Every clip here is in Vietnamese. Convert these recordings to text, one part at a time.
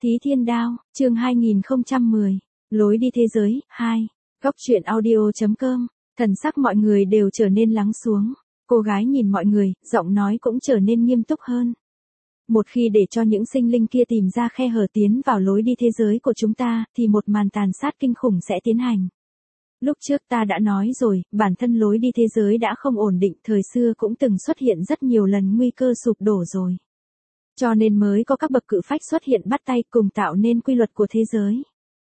Thí Thiên Đao, chương 2010, Lối đi thế giới, 2. Góc truyện audio.com, thần sắc mọi người đều trở nên lắng xuống. Cô gái nhìn mọi người, giọng nói cũng trở nên nghiêm túc hơn. Một khi để cho những sinh linh kia tìm ra khe hở tiến vào lối đi thế giới của chúng ta, thì một màn tàn sát kinh khủng sẽ tiến hành. Lúc trước ta đã nói rồi, bản thân lối đi thế giới đã không ổn định, thời xưa cũng từng xuất hiện rất nhiều lần nguy cơ sụp đổ rồi. Cho nên mới có các bậc cự phách xuất hiện bắt tay cùng tạo nên quy luật của thế giới.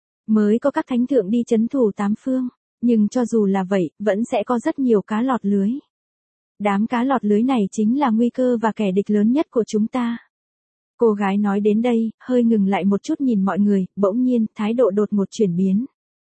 Mới có các thánh thượng đi trấn thủ tám phương, nhưng cho dù là vậy, vẫn sẽ có rất nhiều cá lọt lưới. Đám cá lọt lưới này chính là nguy cơ và kẻ địch lớn nhất của chúng ta. Cô gái nói đến đây, hơi ngừng lại một chút nhìn mọi người, bỗng nhiên, thái độ đột ngột chuyển biến.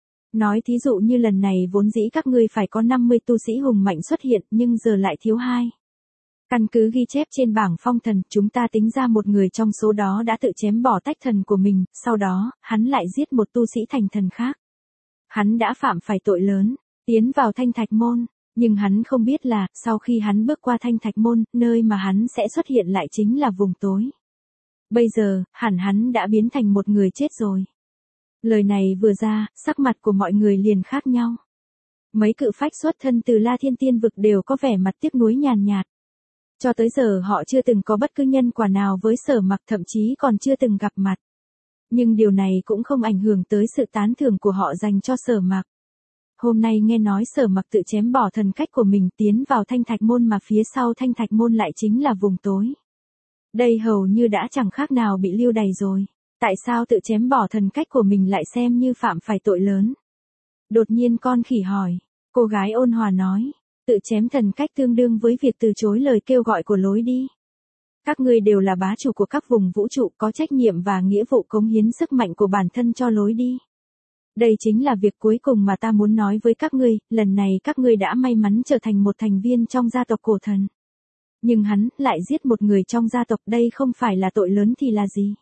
Nói thí dụ như lần này vốn dĩ các ngươi phải có 50 tu sĩ hùng mạnh xuất hiện, nhưng giờ lại thiếu 2. Căn cứ ghi chép trên bảng phong thần, chúng ta tính ra một người trong số đó đã tự chém bỏ tách thần của mình, sau đó, hắn lại giết một tu sĩ thành thần khác. Hắn đã phạm phải tội lớn, tiến vào Thanh Thạch Môn, nhưng hắn không biết là, sau khi hắn bước qua Thanh Thạch Môn, nơi mà hắn sẽ xuất hiện lại chính là vùng tối. Bây giờ, hẳn hắn đã biến thành một người chết rồi. Lời này vừa ra, sắc mặt của mọi người liền khác nhau. Mấy cự phách xuất thân từ La Thiên Tiên Vực đều có vẻ mặt tiếc nuối nhàn nhạt. Cho tới giờ họ chưa từng có bất cứ nhân quả nào với Sở Mặc, thậm chí còn chưa từng gặp mặt. Nhưng điều này cũng không ảnh hưởng tới sự tán thưởng của họ dành cho Sở Mặc. Hôm nay nghe nói Sở Mặc tự chém bỏ thần cách của mình tiến vào Thanh Thạch Môn mà phía sau Thanh Thạch Môn lại chính là vùng tối. Đây hầu như đã chẳng khác nào bị lưu đày rồi. Tại sao tự chém bỏ thần cách của mình lại xem như phạm phải tội lớn? Đột nhiên con khỉ hỏi. Cô gái ôn hòa nói. Tự chém thần cách tương đương với việc từ chối lời kêu gọi của lối đi. Các ngươi đều là bá chủ của các vùng vũ trụ, có trách nhiệm và nghĩa vụ cống hiến sức mạnh của bản thân cho lối đi. Đây chính là việc cuối cùng mà ta muốn nói với các ngươi, lần này các ngươi đã may mắn trở thành một thành viên trong gia tộc cổ thần. Nhưng hắn lại giết một người trong gia tộc, đây không phải là tội lớn thì là gì?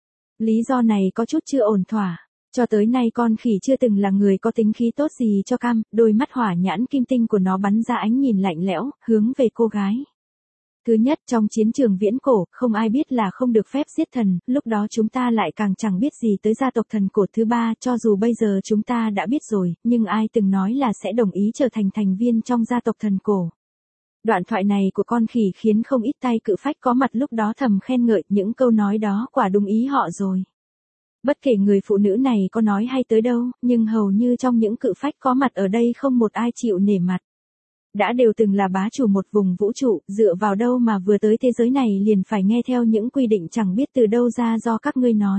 Lý do này có chút chưa ổn thỏa. Cho tới nay con khỉ chưa từng là người có tính khí tốt gì cho cam, đôi mắt hỏa nhãn kim tinh của nó bắn ra ánh nhìn lạnh lẽo, hướng về cô gái. Thứ nhất, trong chiến trường viễn cổ, không ai biết là không được phép giết thần, lúc đó chúng ta lại càng chẳng biết gì tới gia tộc thần cổ. Thứ ba, cho dù bây giờ chúng ta đã biết rồi, nhưng ai từng nói là sẽ đồng ý trở thành thành viên trong gia tộc thần cổ. Đoạn thoại này của con khỉ khiến không ít tay cự phách có mặt lúc đó thầm khen ngợi, những câu nói đó quả đúng ý họ rồi. Bất kể người phụ nữ này có nói hay tới đâu, nhưng hầu như trong những cự phách có mặt ở đây không một ai chịu nể mặt. Đã đều từng là bá chủ một vùng vũ trụ, dựa vào đâu mà vừa tới thế giới này liền phải nghe theo những quy định chẳng biết từ đâu ra do các ngươi nói.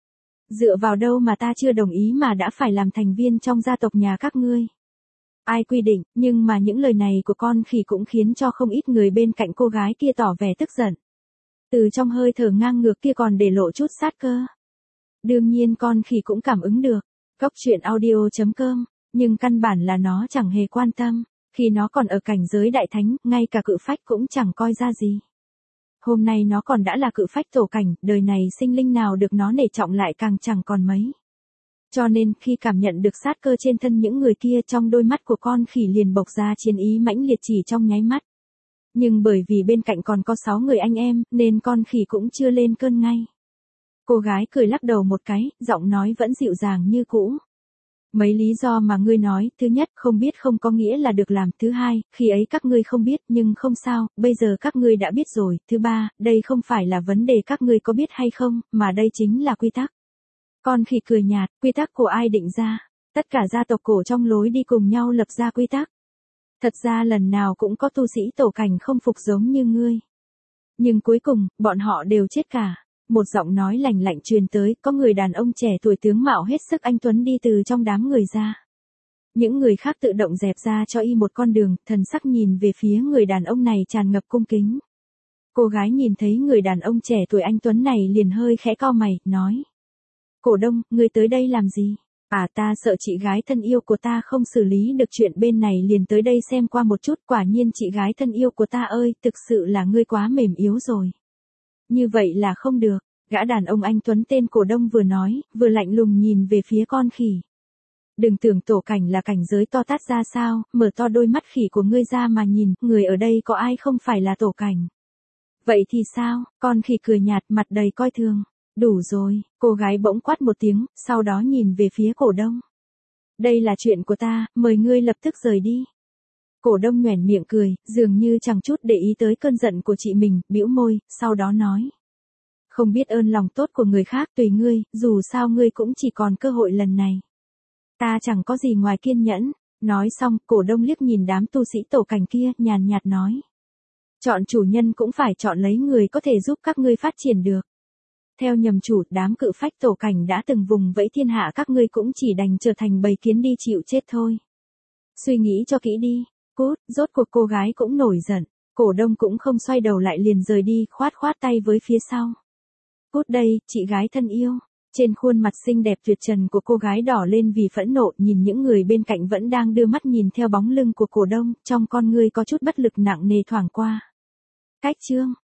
Dựa vào đâu mà ta chưa đồng ý mà đã phải làm thành viên trong gia tộc nhà các ngươi. Ai quy định, nhưng mà những lời này của con khỉ cũng khiến cho không ít người bên cạnh cô gái kia tỏ vẻ tức giận. Từ trong hơi thở ngang ngược kia còn để lộ chút sát cơ. Đương nhiên con khỉ cũng cảm ứng được. Góc truyện audio.com, nhưng căn bản là nó chẳng hề quan tâm. Khi nó còn ở cảnh giới đại thánh, ngay cả cự phách cũng chẳng coi ra gì. Hôm nay nó còn đã là cự phách tổ cảnh, đời này sinh linh nào được nó nể trọng lại càng chẳng còn mấy. Cho nên, khi cảm nhận được sát cơ trên thân những người kia, trong đôi mắt của con khỉ liền bộc ra chiến ý mãnh liệt chỉ trong nháy mắt. Nhưng bởi vì bên cạnh còn có 6 người anh em, nên con khỉ cũng chưa lên cơn ngay. Cô gái cười lắc đầu một cái, giọng nói vẫn dịu dàng như cũ. Mấy lý do mà ngươi nói, thứ nhất, không biết không có nghĩa là được làm, thứ hai, khi ấy các ngươi không biết, nhưng không sao, bây giờ các ngươi đã biết rồi, thứ ba, đây không phải là vấn đề các ngươi có biết hay không, mà đây chính là quy tắc. Con khỉ cười nhạt, quy tắc của ai định ra? Tất cả gia tộc cổ trong lối đi cùng nhau lập ra quy tắc. Thật ra lần nào cũng có tu sĩ tổ cảnh không phục giống như ngươi. Nhưng cuối cùng, bọn họ đều chết cả. Một giọng nói lạnh lạnh truyền tới, có người đàn ông trẻ tuổi tướng mạo hết sức anh tuấn đi từ trong đám người ra. Những người khác tự động dẹp ra cho y một con đường, thần sắc nhìn về phía người đàn ông này tràn ngập cung kính. Cô gái nhìn thấy người đàn ông trẻ tuổi anh tuấn này liền hơi khẽ cau mày, nói. Cổ Đông, ngươi tới đây làm gì? À, ta sợ chị gái thân yêu của ta không xử lý được chuyện bên này liền tới đây xem qua một chút. Quả nhiên chị gái thân yêu của ta ơi, thực sự là ngươi quá mềm yếu rồi. Như vậy là không được. Gã đàn ông anh tuấn tên Cổ Đông vừa nói, vừa lạnh lùng nhìn về phía con khỉ. Đừng tưởng tổ cảnh là cảnh giới to tát ra sao, mở to đôi mắt khỉ của ngươi ra mà nhìn, người ở đây có ai không phải là tổ cảnh. Vậy thì sao? Con khỉ cười nhạt, mặt đầy coi thường. Đủ rồi, cô gái bỗng quát một tiếng, sau đó nhìn về phía cổ đông. Đây là chuyện của ta, mời ngươi lập tức rời đi. Cổ đông nhoẻn miệng cười, dường như chẳng chút để ý tới cơn giận của chị mình, bĩu môi, sau đó nói. Không biết ơn lòng tốt của người khác tùy ngươi, dù sao ngươi cũng chỉ còn cơ hội lần này. Ta chẳng có gì ngoài kiên nhẫn. Nói xong, cổ đông liếc nhìn đám tu sĩ tổ cảnh kia, nhàn nhạt nói. Chọn chủ nhân cũng phải chọn lấy người có thể giúp các ngươi phát triển được. Theo nhầm chủ, đám cự phách tổ cảnh đã từng vùng vẫy thiên hạ các ngươi cũng chỉ đành trở thành bầy kiến đi chịu chết thôi. Suy nghĩ cho kỹ đi. Cút, rốt cuộc cô gái cũng nổi giận. Cổ đông cũng không xoay đầu lại liền rời đi, khoát tay với phía sau. Cút đây, chị gái thân yêu. Trên khuôn mặt xinh đẹp tuyệt trần của cô gái đỏ lên vì phẫn nộ, nhìn những người bên cạnh vẫn đang đưa mắt nhìn theo bóng lưng của cổ đông, trong con ngươi có chút bất lực nặng nề thoảng qua. Cách chương